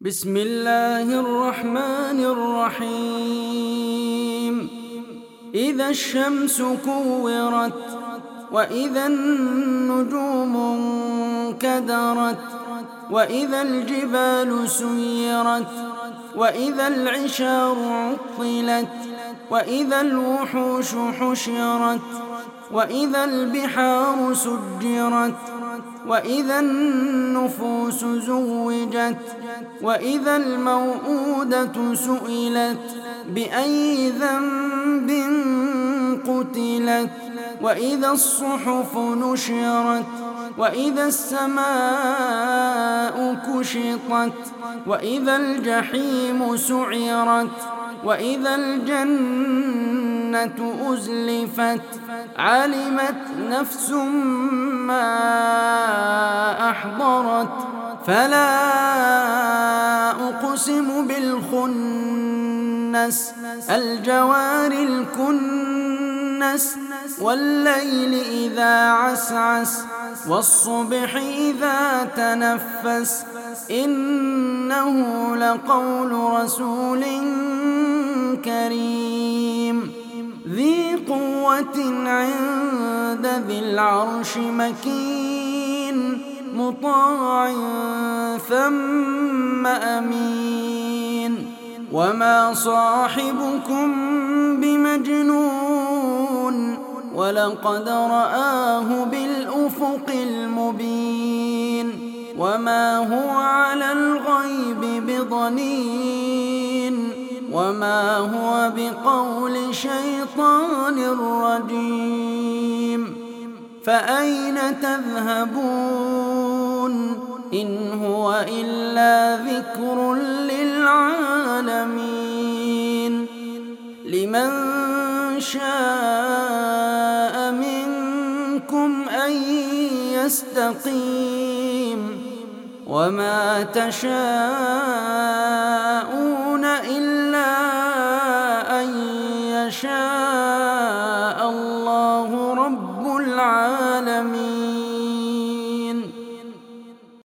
بسم الله الرحمن الرحيم إذا الشمس كورت وإذا النجوم انكدرت وإذا الجبال سيرت وإذا العشار عطلت وإذا الوحوش حشرت وإذا البحار سجرت وإذا النفوس زوجت وإذا الموءودة سئلت بأي ذنب قتلت وإذا الصحف نشرت وإذا السماء كشطت وإذا الجحيم سعرت وإذا الجنة أزلفت علمت نفس ما أحضرت فلا أقسم بالخنس الجوار الكنس والليل إذا عسعس والصبح إذا تنفس إنه لقول رسول كريم ذي قوة عند ذي العرش مكين مطاع ثم أمين وما صاحبكم بمجنون ولقد رآه بالأفق المبين وما هو على الغيب بضنين وما هو بقول شيطان رجيم فأين تذهبون إن هو إلا ذكر للعالمين لمن شاء منكم أن يستقيم وما تشاءون إلا أن يشاء الله رب العالمين.